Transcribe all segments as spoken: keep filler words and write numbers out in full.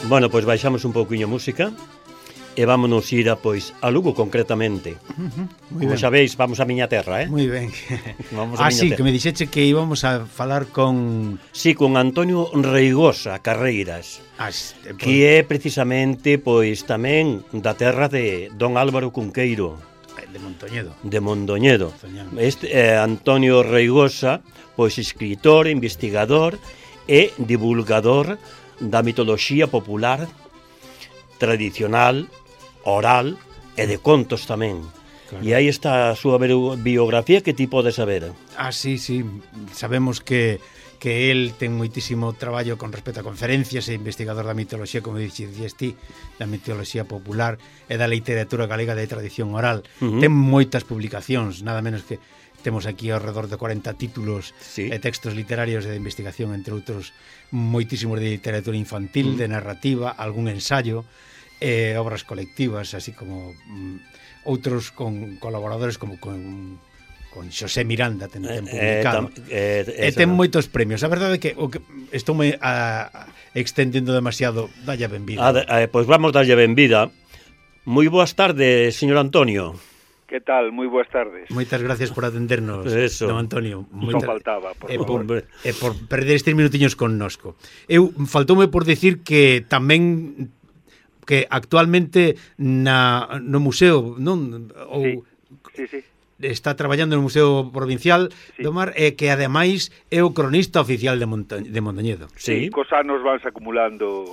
Bueno, pois baixamos un pouquiño música e vámonos ir a, pois, a Lugo concretamente. Uh-huh, Como xa veis, vamos a miña terra, eh? Moi ben. Vamos a ah, sí, terra. que me dixeche que íbamos a falar con... Sí, con Antonio Reigosa Carreiras, ah, por... que é precisamente, pois, tamén da terra de don Álvaro Cunqueiro. De Mondoñedo. De Mondoñedo. Soñando. Este eh, Antonio Reigosa, pois, escritor, investigador e divulgador da mitoloxía popular tradicional, oral e de contos tamén. Claro. E aí está a súa biografía que ti podes saber. Ah, sí, sí. Sabemos que que el ten moitísimo traballo con respecto a conferencias e investigador da mitoloxía, como dixes ti, da mitoloxía popular e da literatura galega de tradición oral. Uh-huh. Ten moitas publicacións, nada menos que temos aquí ao redor de cuarenta títulos sí. e textos literarios de investigación, entre outros moitísimos de literatura infantil, uh-huh. de narrativa, algún ensayo, eh, obras colectivas, así como mm, outros con colaboradores como con, con Xosé Miranda ten, ten publicado. Eh, eh, e ten moitos premios. A verdade é que, o que estou me a, a, extendendo demasiado. Dalle a benvida. Ah, eh, pois vamos dalle a benvida. Moi boas tardes, señor Antonio. Que tal? Moi boas tardes. Moitas gracias por atendernos, Eso. don Antonio. Non faltaba, por e favor. Por, e por perder estes minutiños connosco. Eu faltoume por decir que tamén que actualmente na no museo, non ou sí, sí, sí. está traballando no Museo Provincial sí. do Mar e que ademais é o cronista oficial de, Monta de Mondoñedo. Sí, sí, cos anos vanse acumulando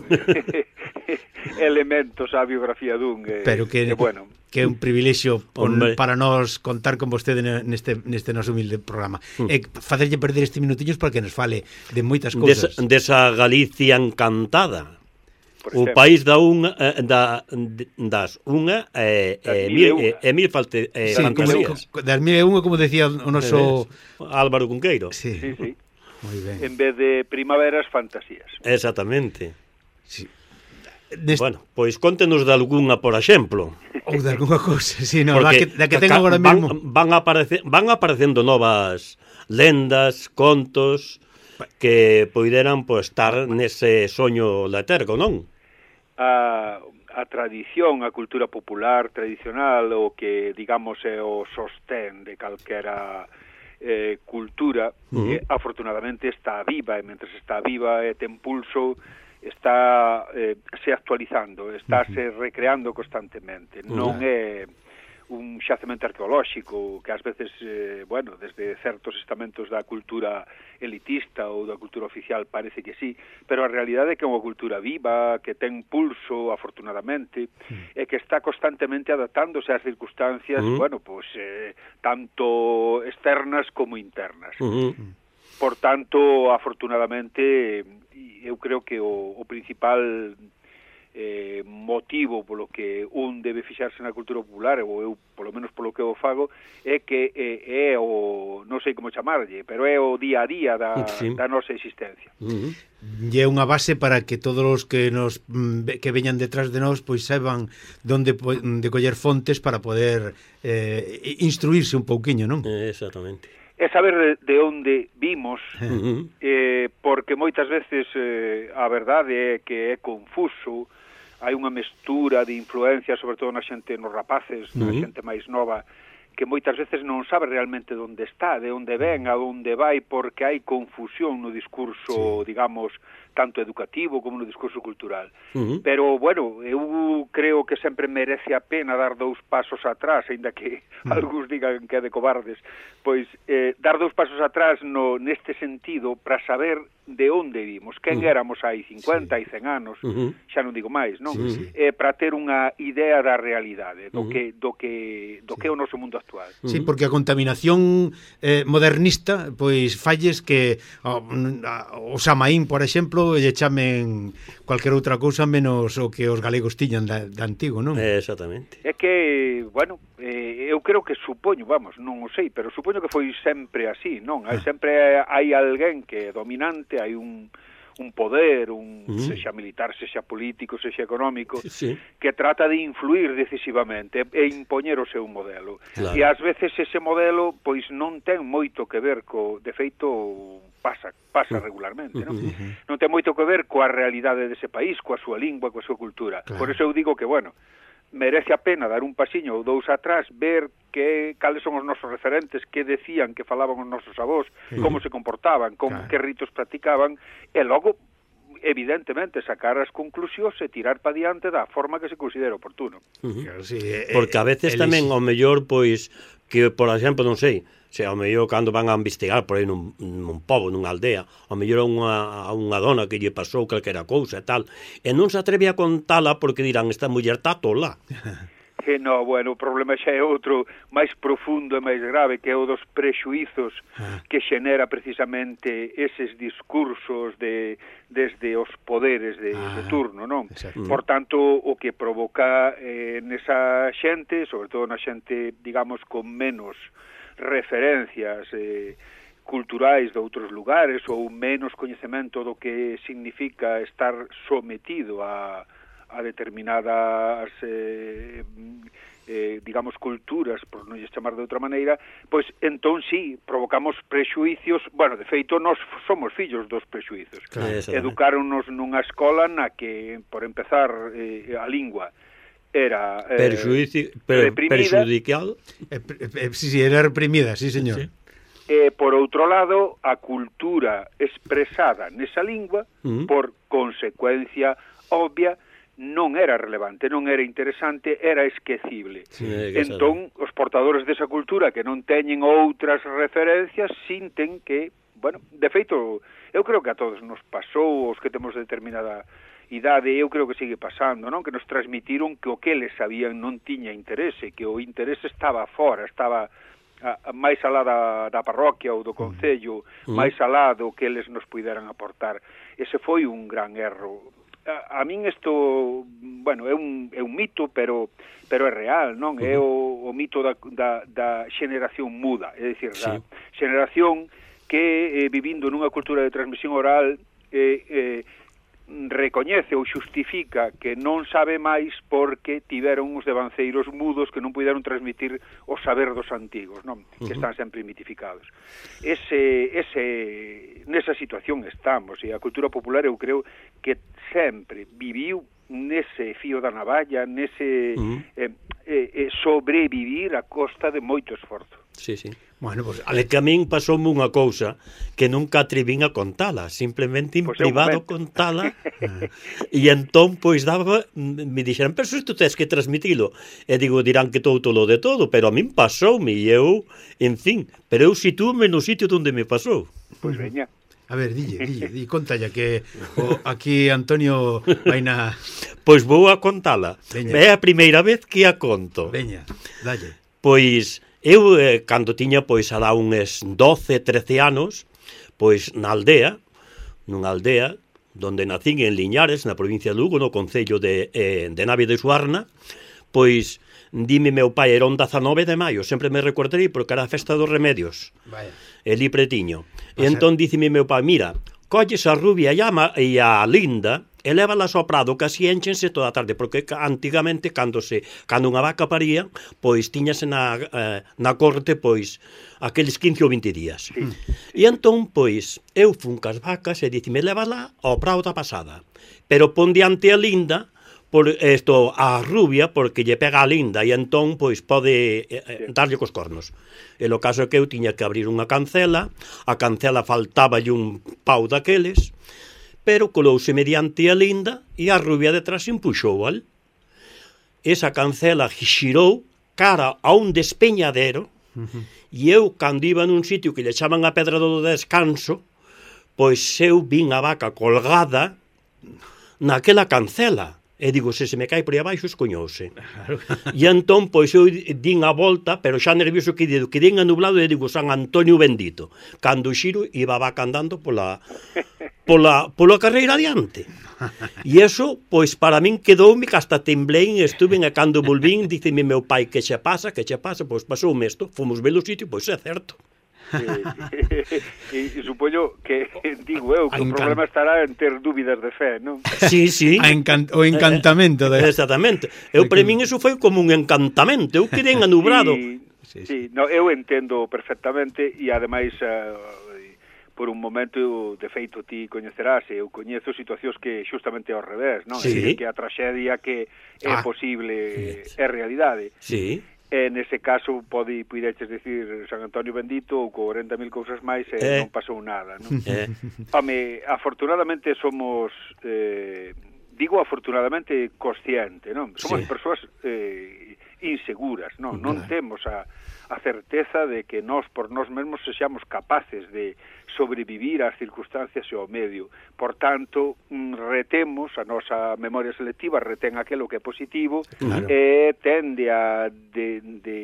elementos á biografía dun eh, pero que, que bueno, que é un privilexio con, para nós contar con vostede neste, neste noso humilde programa. Mm. E facerlle perder estes minutiños para que nos fale de moitas cousas. Des, desa Galicia encantada. O país da unha eh, da das unha e eh, mil e eh, mil falte eh, sí, fantasías. Como, das mil e unha, como decía o noso eh, Álvaro Cunqueiro. Sí, sí, sí. Moi ben. En vez de primaveras, fantasías. Exactamente. Sí. Dest... Bueno, pois contenos de algunha, por exemplo. Ou de algunha cousa, sí, no, da que, da que tengo agora mesmo. Van, van, aparece, van aparecendo novas lendas, contos que poideran pois, estar nese soño letergo, non? A, a tradición, a cultura popular tradicional, o que, digamos, é o sostén de calquera eh, cultura, uh-huh. eh, afortunadamente está viva, e mentre está viva e ten pulso, está eh, se actualizando, está uh-huh. se recreando constantemente. Uh-huh. Non é un xacemento arqueolóxico que ás veces, eh, bueno, desde certos estamentos da cultura elitista ou da cultura oficial parece que sí, pero a realidade é que é unha cultura viva, que ten pulso, afortunadamente, mm. e que está constantemente adaptándose ás circunstancias, mm. bueno, pues, eh, tanto externas como internas. Mm. Por tanto, afortunadamente, eu creo que o, o principal eh, motivo polo que un debe fixarse na cultura popular, ou eu, polo menos polo que eu fago, é que é, é o, non sei como chamarlle, pero é o día a día da, sí. da nosa existencia. Uh-huh. E é unha base para que todos os que nos que veñan detrás de nós pois saiban donde de coller fontes para poder eh, instruirse un pouquiño, non? Exactamente. É saber de, de onde vimos, uh-huh. eh, porque moitas veces eh, a verdade é que é confuso, hai unha mestura de influencias, sobre todo na xente, nos rapaces, uh-huh. na xente máis nova, que moitas veces non sabe realmente onde está, de onde ven, a onde vai, porque hai confusión no discurso, sí. digamos, tanto educativo como no discurso cultural. Uh-huh. Pero, bueno, eu creo que sempre merece a pena dar dous pasos atrás, aínda que uh-huh. algúns digan que é de cobardes, pois eh, dar dous pasos atrás no, neste sentido para saber de onde vimos, quen uh-huh. éramos hai cincuenta, hai sí. cen anos, uh-huh. xa non digo máis, non? Sí, sí. Eh, para ter unha idea da realidade, do uh-huh. que do que do sí. que é o noso mundo actual. Uh-huh. Sí, porque a contaminación eh, modernista, pois falles que oh, o Samaín, por exemplo, lle chamen cualquier outra cousa menos o que os galegos tiñan da, da antigo, non? Exactamente. É que, bueno, eh, eu creo que supoño, vamos, non o sei, pero supoño que foi sempre así, non? Hai, ah. Sempre hai alguén que é dominante, hai un, un poder, un uh-huh. sexa militar, sexa político, sexa económico, sí. que trata de influir decisivamente e impoñer o seu modelo. Claro. E ás veces ese modelo pois non ten moito que ver co, de feito, pasa, pasa regularmente, non? Uh-huh. Non ten moito que ver coa realidade dese país, coa súa lingua, coa súa cultura. Claro. Por eso eu digo que, bueno, merece a pena dar un pasiño ou dous atrás, ver que cales son os nosos referentes, que decían, que falaban os nosos avós, uh-huh. como se comportaban, como, claro. que ritos practicaban, e logo evidentemente sacar as conclusións e tirar pa diante da forma que se considera oportuno. Uh-huh. Claro, sí, eh, porque a veces eh, tamén ao mellor, pois, que, por exemplo, non sei, se ao mellor cando van a investigar por aí nun, nun pobo, nunha aldea, ao mellor a unha, a unha dona que lle pasou calquera cousa e tal, e non se atreve a contala porque dirán, esta muller está tola. Que no, bueno, o problema xa é outro máis profundo e máis grave, que é o dos prexuizos ah. que xenera precisamente eses discursos de desde os poderes de, ah, de turno, non? Exacto. Por tanto, o que provoca eh, nesa xente, sobre todo na xente, digamos, con menos referencias eh, culturais de outros lugares ou menos coñecemento do que significa estar sometido a a determinadas eh, eh, digamos culturas, por non lle chamar de outra maneira, pois entón sí, provocamos prexuicios. Bueno, de feito, nós somos fillos dos prexuizos. Claro, educáronnos nunha escola na que, por empezar, eh, a lingua era eh, Perjuici, per, perjudicial. Eh, eh, sí, sí, era reprimida, sí, señor. Sí. E, por outro lado, a cultura expresada nesa lingua, uh-huh. por consecuencia obvia, non era relevante, non era interesante, era esquecible. Sí, entón, os portadores desa cultura que non teñen outras referencias sinten que, bueno, de feito, eu creo que a todos nos pasou, os que temos determinada idade, eu creo que sigue pasando, non? Que nos transmitiron que o que eles sabían non tiña interese, que o interese estaba fora, estaba a, a, máis alá da, da parroquia ou do concello, mm. máis alá do que eles nos puideran aportar. Ese foi un gran erro. A, a min isto, bueno, é un, é un mito, pero pero é real, non? Uh-huh. É o, o mito da, da, da xeneración muda, é dicir, sí. da xeneración que, eh, vivindo nunha cultura de transmisión oral, eh, eh, recoñece ou xustifica que non sabe máis porque tiveron uns devanceiros mudos que non puideron transmitir o saber dos antigos, non? Uh-huh. Que están sempre mitificados. Ese, ese, nesa situación estamos, e a cultura popular eu creo que sempre viviu nese fío da navalla, nese uh-huh. eh, eh, sobrevivir a costa de moito esforzo. Sí, sí. Bueno, pues, ale que a min pasoume unha cousa que nunca atrevín a contala, simplemente en pues privado contala, e entón, pois, daba, me dixeran, pero isto tens que transmitilo, e digo, dirán que todo tolo de todo, pero a min pasoume, e eu, en fin, pero eu situome no sitio onde me pasou. Pois veña. A ver, dille, dille, dille, contalla que o, aquí Antonio vai na... Pois vou a contala. Veña. É a primeira vez que a conto. Veña, dalle. Pois... Eu, eh, cando tiña, pois, alá uns doce, trece anos, pois, na aldea, nunha aldea, donde nacín en Liñares, na provincia de Lugo, no concello de, eh, de Navia de Suarna, pois, dime meu pai, era un dezanove de maio, sempre me recordarei, porque era a festa dos remedios, Vaya. eli pretiño. E entón, dicime meu pai, mira, colles a Rubia e a, e a Linda, e lévalas ao prado, que así énchense toda a tarde, porque antigamente, cando se cando unha vaca paría, pois tiñase na, eh, na corte, pois, aqueles quince ou vinte días. Sí. E entón, pois, eu fun cas vacas e dicime, lévala ao prado da pasada, pero pon diante a Linda, por esto, a Rubia, porque lle pega a Linda, e entón, pois, pode eh, darlle cos cornos. E o caso é que eu tiña que abrir unha cancela, a cancela faltáballe un pau daqueles, pero colouse mediante a Linda e a Rubia detrás empuxou al. Esa cancela xirou cara a un despeñadero, uh-huh. e eu, cando iba nun sitio que lle chaman a Pedra do Descanso, pois eu vin a vaca colgada naquela cancela. E digo, se se me cae por aí abaixo, escoñouse. Claro. E entón, pois, eu din a volta, pero xa nervioso que digo, que din a nublado, e digo, San Antonio bendito. Cando xiro, iba a vaca andando pola, pola, pola carreira adiante. E eso, pois, para min quedoume que hasta temblei, estuve, e cando volvín, diceme meu pai, que xe pasa, que xe pasa, pois, pasoume isto, fomos ver o sitio, pois, é certo. E, e supoño que, digo eu, que o problema estará en ter dúbidas de fe, non? Sí, sí. Encan o encantamento de... Exactamente. Eu, para min, eso foi como un encantamento. Eu quedei anubrado. Sí, sí, sí. No, eu entendo perfectamente, e ademais, uh, por un momento, de feito, ti coñecerás, eu coñezo situacións que xustamente ao revés, non? Sí. É que a traxedia que é Ah. posible é realidade. Sí. E nese caso pode puideches decir San Antonio bendito ou corenta mil cousas máis e Eh. non pasou nada, non? Eh. Home, afortunadamente somos eh, digo afortunadamente consciente, non? Somos Sí. persoas eh, inseguras, non? Non Claro. temos a, a certeza de que nós por nós mesmos sexamos capaces de sobrevivir ás circunstancias e ao medio. Por tanto, retemos a nosa memoria selectiva, retén aquilo que é positivo, Claro. e tende a de, de,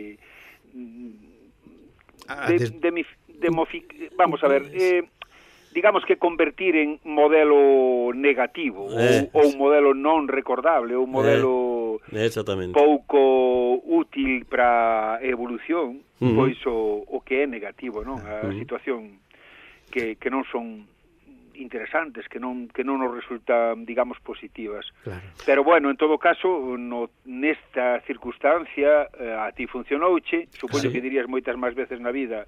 A de, des- de, mif- de mofi- vamos a ver, eh, digamos que convertir en modelo negativo Eh. ou, ou un modelo non recordable, ou un modelo Exactamente. pouco útil para a evolución, Ujú. pois o, o que é negativo, non? A Ujú. situación que, que non son interesantes, que non que non nos resultan, digamos, positivas. Claro. Pero bueno, en todo caso, no, nesta circunstancia eh, a ti funcionouche, supoño Sí. que dirías moitas máis veces na vida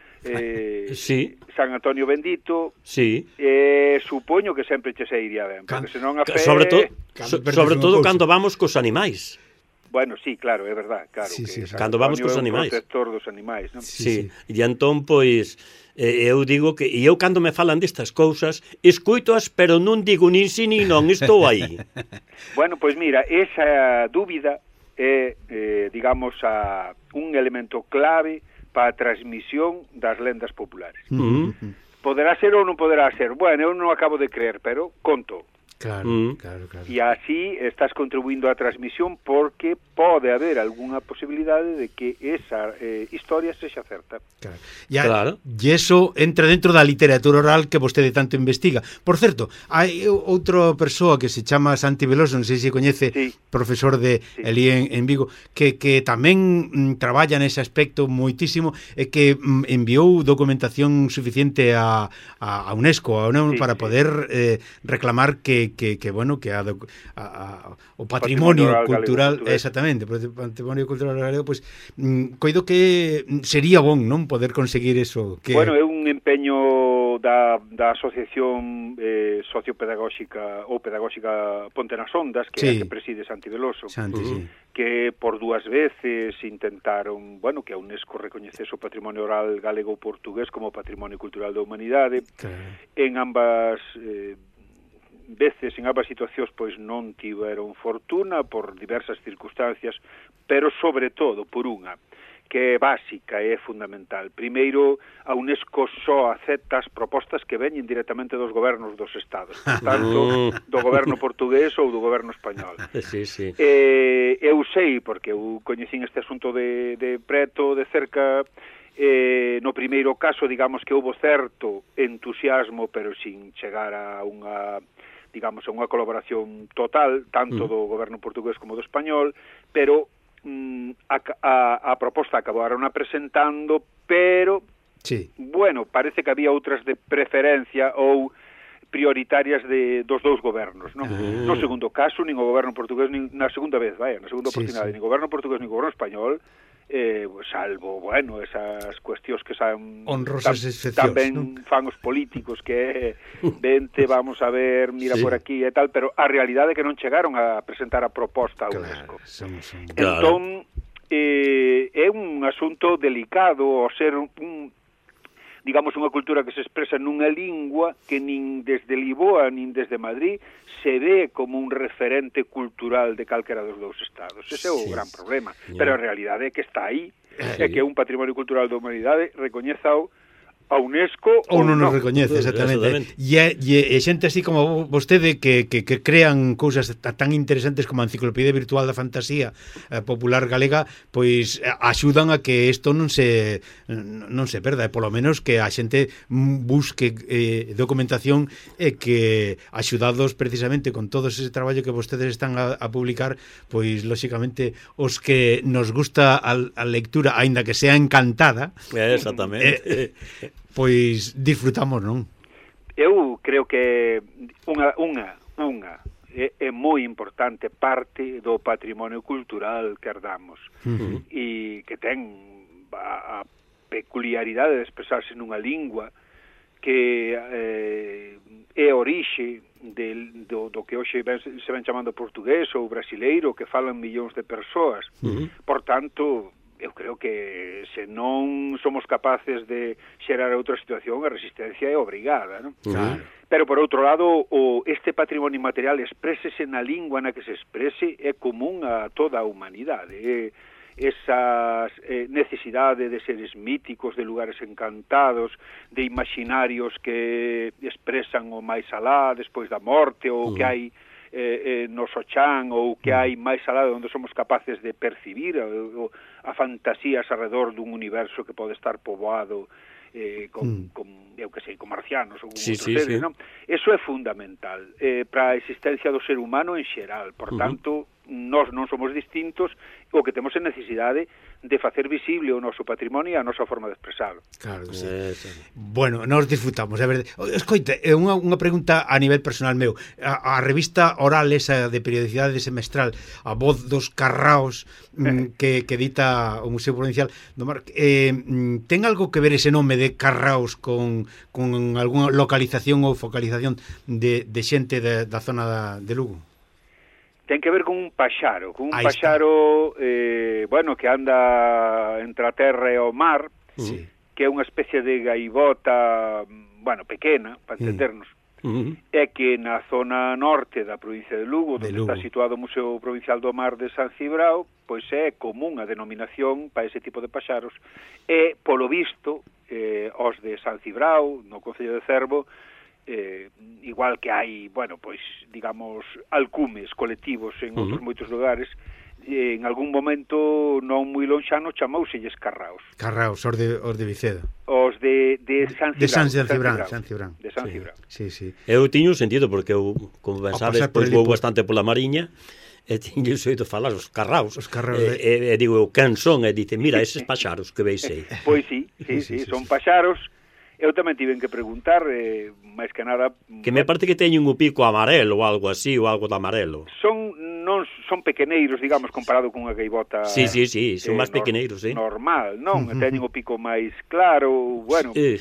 eh, Sí. San Antonio bendito, Sí. eh, supoño que sempre che se iría ben, porque Can- senón a fe... Sobre todo, Cando so, perdes sobre unha todo cousa. cando vamos cos animais. Bueno, sí, claro, é verdad, claro, Sí, que sí, San Cando vamos Antonio cos é un animais. protector dos animais, non? Sí, Sí, sí. e entón, pois, eh, eu digo que, e eu cando me falan destas cousas, escuitoas, pero non digo nin si nin non, estou aí. Bueno, pois mira, esa dúbida é, eh, digamos, a, un elemento clave para a transmisión das lendas populares. Mm. Poderá ser ou non poderá ser? Bueno, eu non acabo de creer, pero conto. Claro, Mm. claro, claro. E así estás contribuindo á transmisión porque pode haber algunha posibilidade de que esa eh, historia sexa certa. Claro. Ya, Claro. E iso entra dentro da literatura oral que vostede tanto investiga. Por certo, hai outra persoa que se chama Santi Veloso, non sei se coñece, Sí. profesor de Sí. Elí en, en Vigo, que, que tamén mm, traballa nese aspecto moitísimo e que mm, enviou documentación suficiente a, a, a UNESCO, a UNESCO Sí, para sí. poder eh, reclamar que, que, que bueno, que a, doc- a, a, o patrimonio, Patrimonio oral cultural, galego-portugués. exactamente, o patrimonio cultural galego, pois mm, coido que sería bon, non, poder conseguir eso, que Bueno, é un empeño da, da Asociación eh, Sociopedagóxica ou Pedagóxica Ponte nas Ondas, que Sí. é a que preside Santi Veloso, Santi, sí. que por dúas veces intentaron, bueno, que a UNESCO recoñecese o patrimonio oral galego-portugués como patrimonio cultural da humanidade. Claro. En ambas eh, veces, en ambas situacións, pois non tiveron fortuna por diversas circunstancias, pero sobre todo por unha que é básica e é fundamental. Primeiro, a UNESCO só acepta as propostas que veñen directamente dos gobernos dos estados, por tanto, do goberno portugués ou do goberno español. Sí, sí. Eh, eu sei, porque eu coñecín este asunto de, de preto, de cerca, eh, no primeiro caso, digamos que houve certo entusiasmo, pero sin chegar a unha, digamos, a unha colaboración total, tanto do goberno portugués como do español, pero A, a, a proposta acabaron a presentando, pero, sí. bueno, parece que había outras de preferencia ou prioritarias de dos dous gobernos, non? Ah. No segundo caso, nin o goberno portugués, nin na segunda vez, vaya, na segunda Sí, oportunidade, sí. nin o goberno portugués, nin o goberno español, eh, salvo, bueno, esas cuestións que son honrosas excepcións, tamén non? fan os políticos, que é vente, vamos a ver, mira Sí. por aquí e tal, pero a realidade é que non chegaron a presentar a proposta a UNESCO. Claro, somos un... Claro. Entón, eh, é un asunto delicado ao ser un, digamos, unha cultura que se expresa nunha lingua que nin desde Lisboa nin desde Madrid se ve como un referente cultural de calquera dos dous estados. Ese é o Sí. gran problema. Yeah. Pero a realidade é que está aí, Sí. é que é un patrimonio cultural da humanidade recoñezao a UNESCO ou non nos non. recoñece, Exactamente. exactamente. E, e, e xente así como vostede que, que, que crean cousas tan interesantes como a Enciclopedia Virtual da Fantasía eh, Popular Galega, pois eh, axudan a que isto non se non se perda, e polo menos que a xente busque eh, documentación e que axudados precisamente con todo ese traballo que vostedes están a, a publicar, pois lóxicamente os que nos gusta a, a lectura, aínda que sea encantada, Exactamente. Eh, pois disfrutamos, non? Eu creo que unha, unha, unha é, é moi importante parte do patrimonio cultural que herdamos Uh-huh. e que ten a, a peculiaridade de expresarse nunha lingua que eh, é orixe de, do, do que hoxe ben, se ven chamando portugués ou brasileiro, que falan millóns de persoas. Uh-huh. Por tanto, eu creo que se non somos capaces de xerar outra situación, a resistencia é obrigada, non? Claro. Pero, por outro lado, o, este patrimonio material exprésese na lingua na que se exprese é común a toda a humanidade. É, esas eh, necesidade de seres míticos, de lugares encantados, de imaginarios que expresan o máis alá despois da morte, ou uh-huh. que hai eh, eh, no Sochán, ou que hai máis alá onde somos capaces de percibir a, a fantasías alrededor dun universo que pode estar poboado eh, con, mm. con, eu que sei, con marcianos ou con sí, outros sí, seres, sí. non? Eso é fundamental eh, para a existencia do ser humano en xeral. Por uh-huh. tanto, nós non somos distintos, o que temos é necesidade de facer visible o noso patrimonio e a nosa forma de expresalo. Claro que sí. Eh, sí. Bueno, nos disfrutamos, é verdade. Escoite, unha, unha pregunta a nivel personal meu. A, a revista oral esa de periodicidade semestral, A Voz dos Carraos, mm, que, que edita o Museo Provincial do Mar, eh, ten algo que ver ese nome de Carraos con, con algunha localización ou focalización de, de xente de, da zona da, de Lugo? Ten que ver con un paxaro, con un Ahí paxaro, eh, bueno, que anda entre a terra e o mar, sí. que é unha especie de gaivota, bueno, pequena, para entendernos, Uh-huh. é que na zona norte da provincia de Lugo, de onde Lugo. está situado o Museo Provincial do Mar de San Cibrao, pois é común a denominación para ese tipo de paxaros, e, polo visto, eh, os de San Cibrao, no Concello de Cervo, eh, igual que hai, bueno, pois, digamos, alcumes colectivos en uh-huh. outros moitos lugares, eh, en algún momento non moi lonxano chamouselles Carraos. Carraos, os de, os de Vicedo. Os de, de San Cibrao. De San Cibrao. San Cibrao. De San sí. Cibrao. Sí, sí. Eu tiño un sentido, porque eu, como ben sabes, pois vou por... bastante pola Mariña, e tiño oído falar os Carraos. Os Carraos e, de... e, e digo, eu, quen son? E dice, mira, eses paxaros que veis aí. Pois sí, sí, sí, sí, sí, son paxaros. Eu tamén tiven que preguntar, eh, máis que nada... Que me parece que teñen un pico amarelo ou algo así, ou algo de amarelo. Son non son pequeneiros, digamos, comparado con unha gaivota... Sí, sí, sí, son eh, máis pequeneiros, sí. Normal, non? Teñen o pico máis claro, bueno... Sí.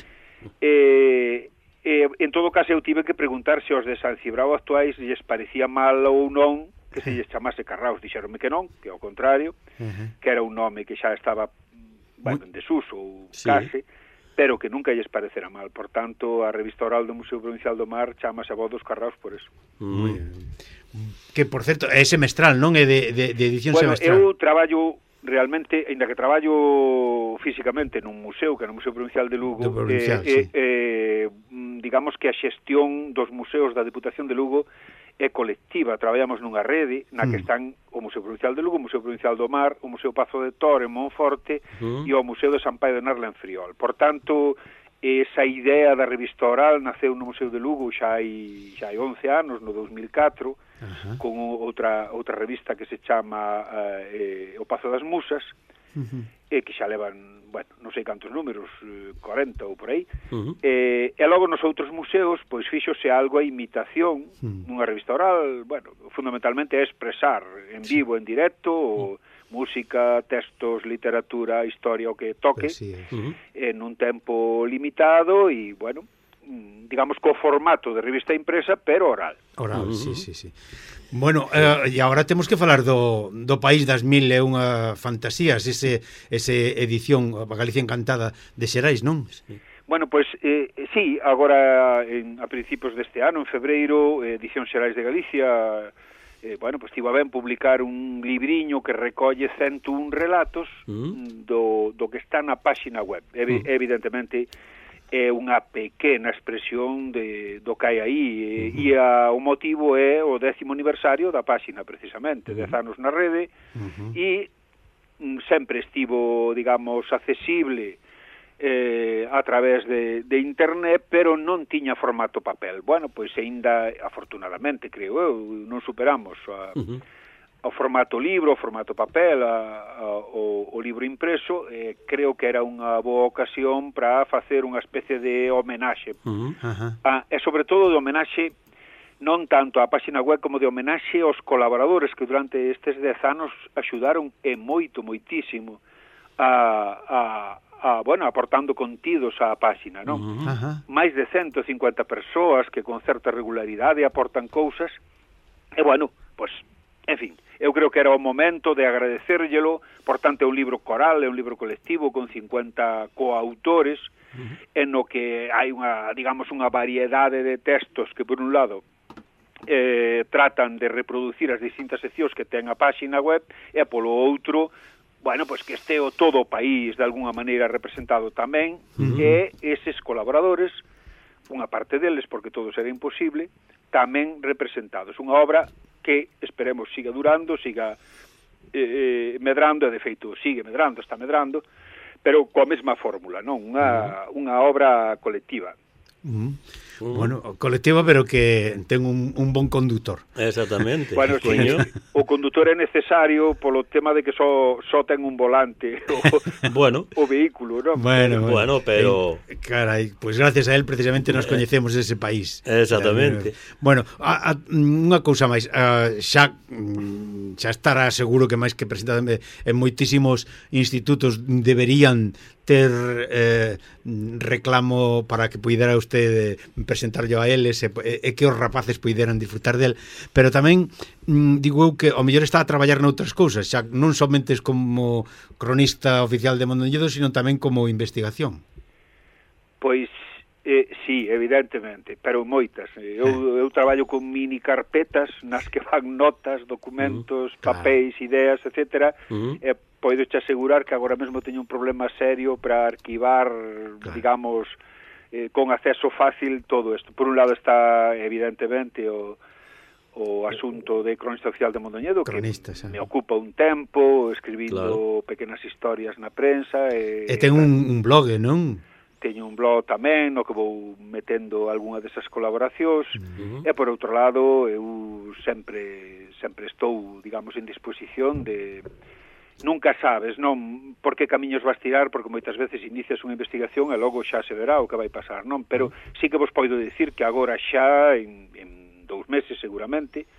Eh, eh, en todo caso, eu tive que preguntar se os de San Cibrao actuais lles parecía mal ou non que se lles chamase Carraos. Dixeronme que non, que ao contrario, uh-huh. que era un nome que xa estaba, bueno, en desuso ou sí. case, pero que nunca lles parecera mal. Por tanto, a revista oral do Museo Provincial do Mar chamase A Voz dos Carraos por eso. Mm. Que, por certo, é semestral, non? É de, de, de edición bueno, semestral. Bueno, eu traballo realmente, ainda que traballo físicamente nun museo, que é no Museo Provincial de Lugo, Provincial, eh, sí. eh, digamos que a xestión dos museos da Diputación de Lugo é colectiva. Traballamos nunha rede na que mm. están o Museo Provincial de Lugo, o Museo Provincial do Mar, o Museo Pazo de Tor en Monforte mm. e o Museo de San Pai de Narla en Friol. Por tanto, esa idea da revista oral naceu no Museo de Lugo xa hai, xa hai once anos, no dos mil catro, uh-huh. con outra outra revista que se chama eh, O Pazo das Musas, uh-huh. e que xa levan, bueno, non sei cantos números, corenta ou por aí, uh-huh. e, e logo nos outros museos, pois fíxose algo a imitación, uh-huh. nunha revista oral, bueno, fundamentalmente é expresar en vivo, en directo, uh-huh. o música, textos, literatura, historia, o que toque, sí, uh-huh. en un tempo limitado e, bueno, digamos, co formato de revista impresa, pero oral. Oral, uh-huh. sí, sí, sí. Bueno, eh, e agora temos que falar do, do País das Mil e unha fantasías, ese, ese edición, a Galicia Encantada de Xerais, non? Sí. Bueno, pois, pues, eh, sí, agora en, a principios deste ano, en febreiro, Edición Xerais de Galicia, eh, bueno, pois pues, tivo a ben publicar un libriño que recolle ciento un relatos uh-huh. do, do que está na páxina web. Ev- uh-huh. Evidentemente, é unha pequena expresión de, do que hai aí, uh-huh. e a, o motivo é o décimo aniversario da páxina, precisamente, uh-huh. dez anos na rede, uh-huh. e mm, sempre estivo, digamos, accesible eh, a través de, de internet, pero non tiña formato papel. Bueno, pois aínda, afortunadamente, creo eu, non superamos a... Uh-huh. o formato libro, o formato papel, a, a, o, o libro impreso, eh, creo que era unha boa ocasión para facer unha especie de homenaxe. Uh-huh. A, e, sobre todo, de homenaxe non tanto á páxina web como de homenaxe aos colaboradores que durante estes dez anos axudaron e moito, moitísimo a, a, a, bueno, aportando contidos á páxina, non? Uh-huh. Máis de ciento cincuenta persoas que con certa regularidade aportan cousas, e bueno, pois, en fin, eu creo que era o momento de agradecérllelo. Por tanto, é un libro coral, é un libro colectivo con cincuenta coautores, uh-huh. en no que hai unha, digamos, unha variedade de textos que, por un lado, eh, tratan de reproducir as distintas seccións que ten a páxina web, e polo outro, bueno, pois que este o todo o país de alguna maneira representado tamén, uh-huh. e eses colaboradores, unha parte deles, porque todo será imposible, tamén representados. Unha obra que esperemos siga durando, siga eh, medrando, e de feito sigue medrando, está medrando, pero coa mesma fórmula, non? Unha, uh-huh. unha obra colectiva. Uh-huh. Uh-huh. Bueno, colectiva, pero que ten un, un bon condutor. Exactamente. Bueno, sí, o condutor é necesario polo tema de que só, só ten un volante o, bueno. o vehículo, non? Bueno, bueno, bueno, pero... Eh, carai, pois pues gracias a él precisamente nos coñecemos ese país. Exactamente. Eh, bueno, a, a, unha cousa máis, uh, xa xa estará seguro que máis que presentado en, en moitísimos institutos deberían ter eh, reclamo para que puidera usted presentar yo a eles e, e que os rapaces puideran disfrutar del, pero tamén mm, digo eu que o mellor está a traballar noutras cousas, xa non somente como cronista oficial de Mondoñedo, sino tamén como investigación. Pois Eh, sí, evidentemente, pero moitas. Eu, eu traballo con mini carpetas nas que van notas, documentos, uh, papéis, claro. ideas, etcétera. Uh-huh. E podo te asegurar que agora mesmo teño un problema serio para arquivar, claro. digamos, eh, con acceso fácil todo isto. Por un lado está, evidentemente, o, o asunto de cronista oficial de Mondoñedo, Cronista, que xa. me ocupa un tempo, escribindo claro. pequenas historias na prensa. E, e ten un, un blog, non? Teño un blog tamén no que vou metendo algunha desas colaboracións, uh-huh. e por outro lado eu sempre sempre estou, digamos, en disposición de... Nunca sabes, non, por que camiños vas tirar, porque moitas veces inicias unha investigación e logo xa se verá o que vai pasar, non? Pero sí que vos podo dicir que agora xa, en, en dous meses seguramente,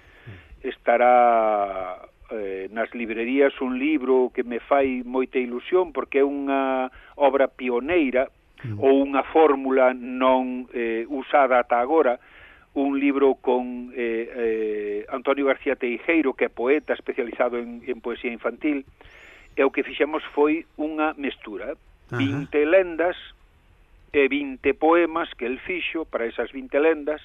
estará eh, nas librerías un libro que me fai moita ilusión, porque é unha obra pioneira, Mm. ou unha fórmula non eh, usada ata agora, un libro con eh, eh, Antonio García Teijeiro, que é poeta especializado en, en poesía infantil, e o que fixemos foi unha mestura, Ajá. vinte lendas e vinte poemas que el fixo para esas vinte lendas,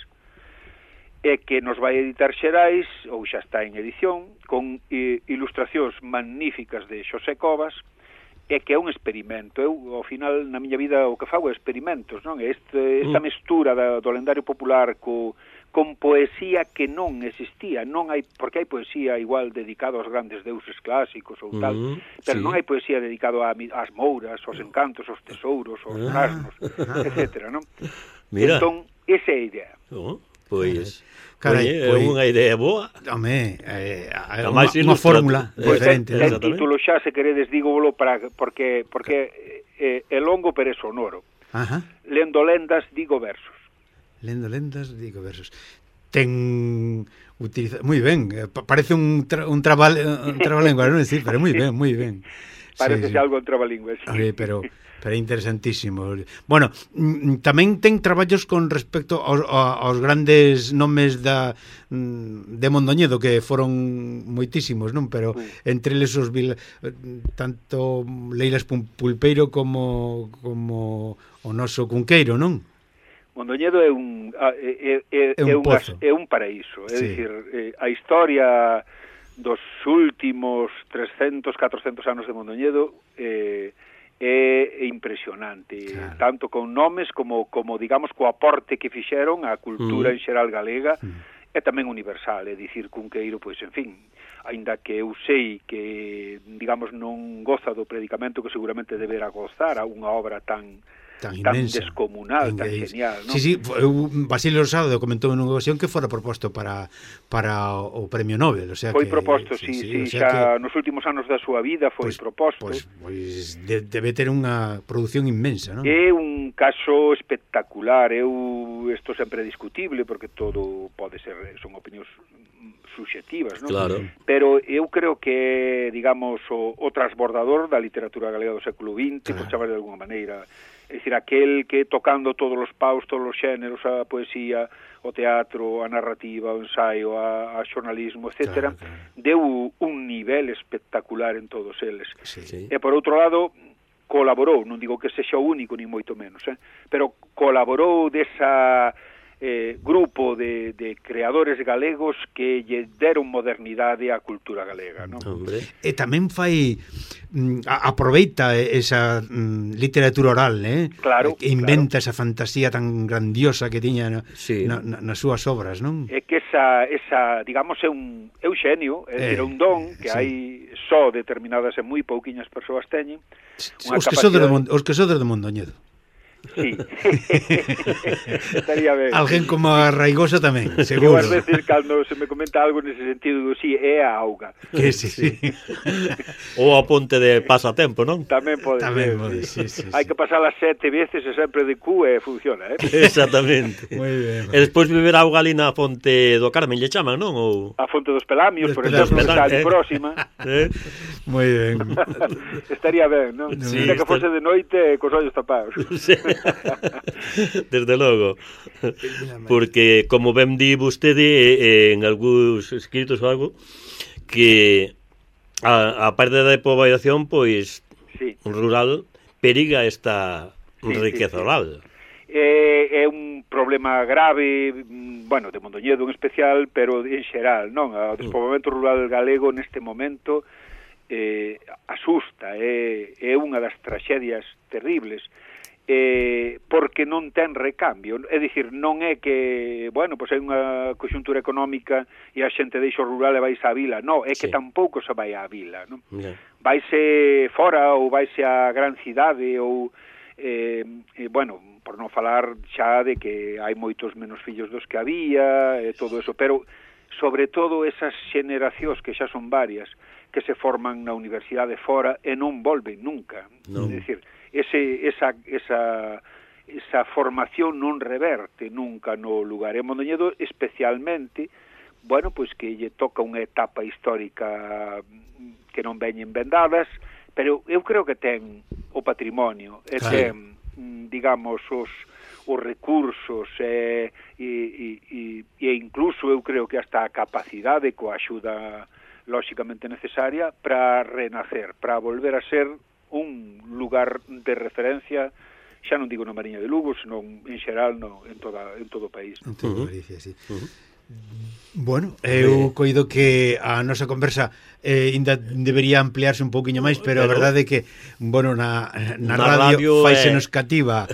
e que nos vai editar Xerais, ou xa está en edición, con eh, ilustracións magníficas de Xosé Covas, é que é un experimento. Eu, ao final, na miña vida, o que fago é experimentos, non? Este, esta mestura da, do lendario popular co, con poesía que non existía, non hai, porque hai poesía igual dedicado aos grandes deuses clásicos ou tal, mm, pero sí. non hai poesía dedicado a, ás mouras, aos encantos, aos tesouros, aos ah. asnos, etcétera, non? Mira. Entón, esa é a idea. Oh, pois... Carai, é pues, unha idea boa. Home, eh, unha, unha fórmula pues diferente. El, el título xa, se queredes, dígolo para porque porque eh, é longo pero é sonoro. Ajá. Lendo lendas, digo versos. Lendo lendas, digo versos. Ten utiliza moi ben, parece un tra, un trabal un trabalengua, non sei, pero moi ben, moi ben. Parece sí, sí. algo en trabalingua, sí. Oye, pero pero interesantísimo. Bueno, tamén ten traballos con respecto aos, aos grandes nomes da de Mondoñedo, que foron moitísimos, non? Pero sí. entre eles os vil, tanto Leilas Pulpeiro como como o noso Cunqueiro, non? Mondoñedo é un é, é, é, é, un, un, é un paraíso, é sí. dicir, a historia dos últimos trescentos, catrocentos anos de Mondoñedo eh, é impresionante, claro. tanto con nomes como, como digamos, co aporte que fixeron á cultura mm. en xeral galega, mm. e tamén universal, é dicir, Cunqueiro, pois, en fin, aínda que eu sei que, digamos, non goza do predicamento que seguramente debera gozar a unha obra tan... tan inmensa, tan descomunal, tan genial, ¿no? Sí, sí, Basilio Rosado comentou en unha ocasión que fora proposto para para o Premio Nobel, o sea foi que proposto, sí, sí, sí o sea xa que, nos últimos anos da súa vida foi pues, proposto. Pois pues, pues, de, debe ter unha produción inmensa, ¿no? É un caso espectacular, eu isto sempre é discutible porque todo pode ser, son opinións subxectivas, non? Claro. Pero eu creo que, digamos, o, o transbordador da literatura galega do século vinte, claro, por chamar de alguma maneira, é dicir, aquel que tocando todos os paus, todos os xéneros, a poesía, o teatro, a narrativa, o ensaio, a, a xornalismo, etcétera, claro, claro, deu un nivel espectacular en todos eles. Sí, sí. E, por outro lado, colaborou, non digo que sexa o único, ni moito menos, eh? pero colaborou desa eh, grupo de, de creadores galegos que lle deron modernidade á cultura galega, non? Hombre. E tamén fai mm, aproveita esa mm, literatura oral, eh? Claro, que inventa claro. esa fantasía tan grandiosa que tiña na, sí. na, na, nas súas obras, non? É que esa, esa digamos, é un, é un xenio, é, eh, un don que sí. hai só determinadas e moi pouquiñas persoas teñen. Os que, capacidade... de, os que sodes de Mondoñedo. Sí. Estaría ben. Alguén como a Raigosa tamén, seguro. Eu ás veces, cando se me comenta algo nese sentido, digo, sí, é a auga. Que sí, sí. Ou a ponte de pasatempo, non? Tamén pode tamén ser. Pode, sí, sí, Hai sí. que pasar as sete veces e sempre de Q e funciona, eh? Exactamente. Moi ben. E despois beber auga ali na fonte do Carmen, lle chaman, non? Ou... A fonte dos Pelamios, Dos por exemplo, que está eh? ali próxima. Eh? Moi ben. Estaría ben, non? Sí, Mira que está... fose de noite e cos ollos tapados. Sí. Desde logo. Porque, como ben di vostede eh, en algúns escritos ou algo, que a, a parte da poboación, pois, sí, rural, periga esta sí, riqueza sí, sí. oral. É, é un problema grave, bueno, de Mondoñedo en especial, pero en xeral, non? O despoboamento rural galego neste momento eh, asusta, é, é unha das traxedias terribles, eh, porque non ten recambio, é dicir, non é que, bueno, pois hai unha conxuntura económica e a xente deixa o rural e vais á vila, non, é que sí. tampouco se vai á vila, non? Yeah. Vaise fora ou vaise á gran cidade ou, eh, eh, bueno, por non falar xa de que hai moitos menos fillos dos que había, e todo eso, pero sobre todo esas xeneracións que xa son varias, que se forman na universidade fora e non volven nunca. No. É dicir, ese, esa, esa, esa formación non reverte nunca no lugar. E Mondoñedo especialmente, bueno, pois que lle toca unha etapa histórica que non veñen vendadas, pero eu creo que ten o patrimonio, e claro. ten, digamos, os, os recursos e, e, e, e incluso eu creo que hasta a capacidade coa axuda lóxicamente necesaria para renacer, para volver a ser un lugar de referencia, xa non digo na Mariña de Lugo, senón en xeral no, en, toda, en todo o país. En todo Uh-huh. Galicia, sí. Uh-huh. Bueno, eu coido que a nosa conversa eh, ainda debería ampliarse un pouquiño máis, pero, pero a verdade é que, bueno, na, na, na radio, radio faisenos eh... cativa,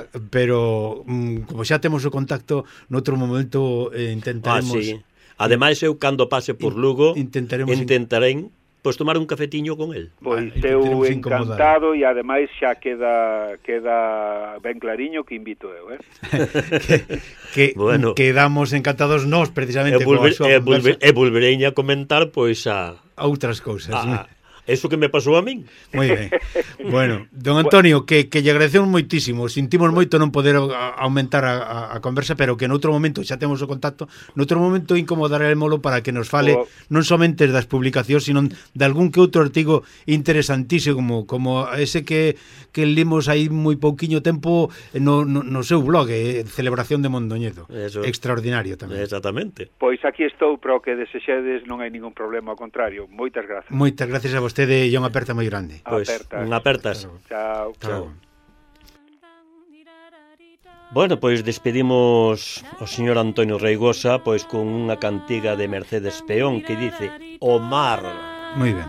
pero um, como xa temos o contacto, noutro momento eh, intentaremos... Ah, sí. Ademais, eu, cando pase por Lugo, intentaremos intentarei pois tomar un cafetiño con el. Pois ah, eu encantado e ademais xa queda queda ben clariño que invito eu, eh? que, que bueno, quedamos encantados nós precisamente e volver, coa súa e volver, e volverei a comentar pois a a outras cousas. A, eso que me pasou a min. Moi ben. Bueno, don Antonio, que, que lle agradecemos moitísimo. Sentimos moito non poder a, aumentar a, a, a conversa, pero que noutro momento xa temos o contacto, noutro momento incomodaremoslo para que nos fale o... non somente das publicacións, sino de algún que outro artigo interesantísimo, como, como ese que, que limos aí moi pouquiño tempo no, no, no seu blog, eh, Celebración de Mondoñedo. Eso. Extraordinario tamén. Exactamente. Pois aquí estou para o que desexedes, non hai ningún problema, ao contrario. Moitas grazas. Moitas gracias a vostede e unha aperta moi grande. Pois, apertas. unha apertas. Chao. Chao. Bueno, pois despedimos ao señor Antonio Reigosa pois con unha cantiga de Mercedes Peón que dice O mar. Moi ben.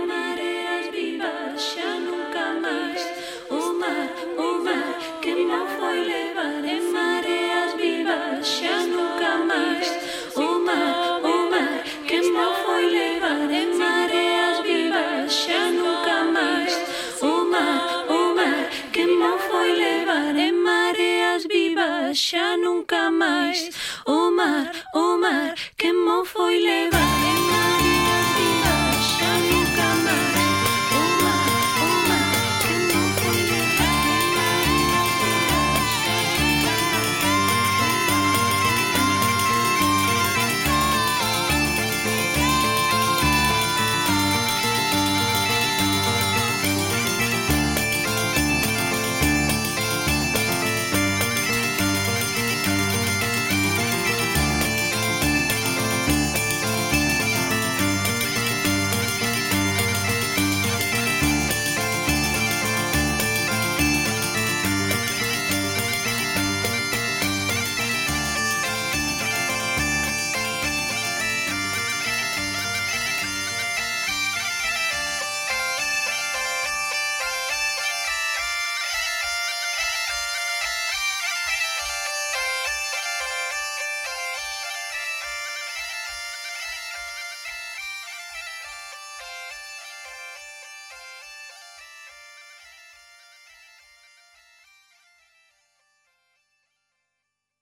Que no xa nunca máis. O mar, o mar, que mo foi levar.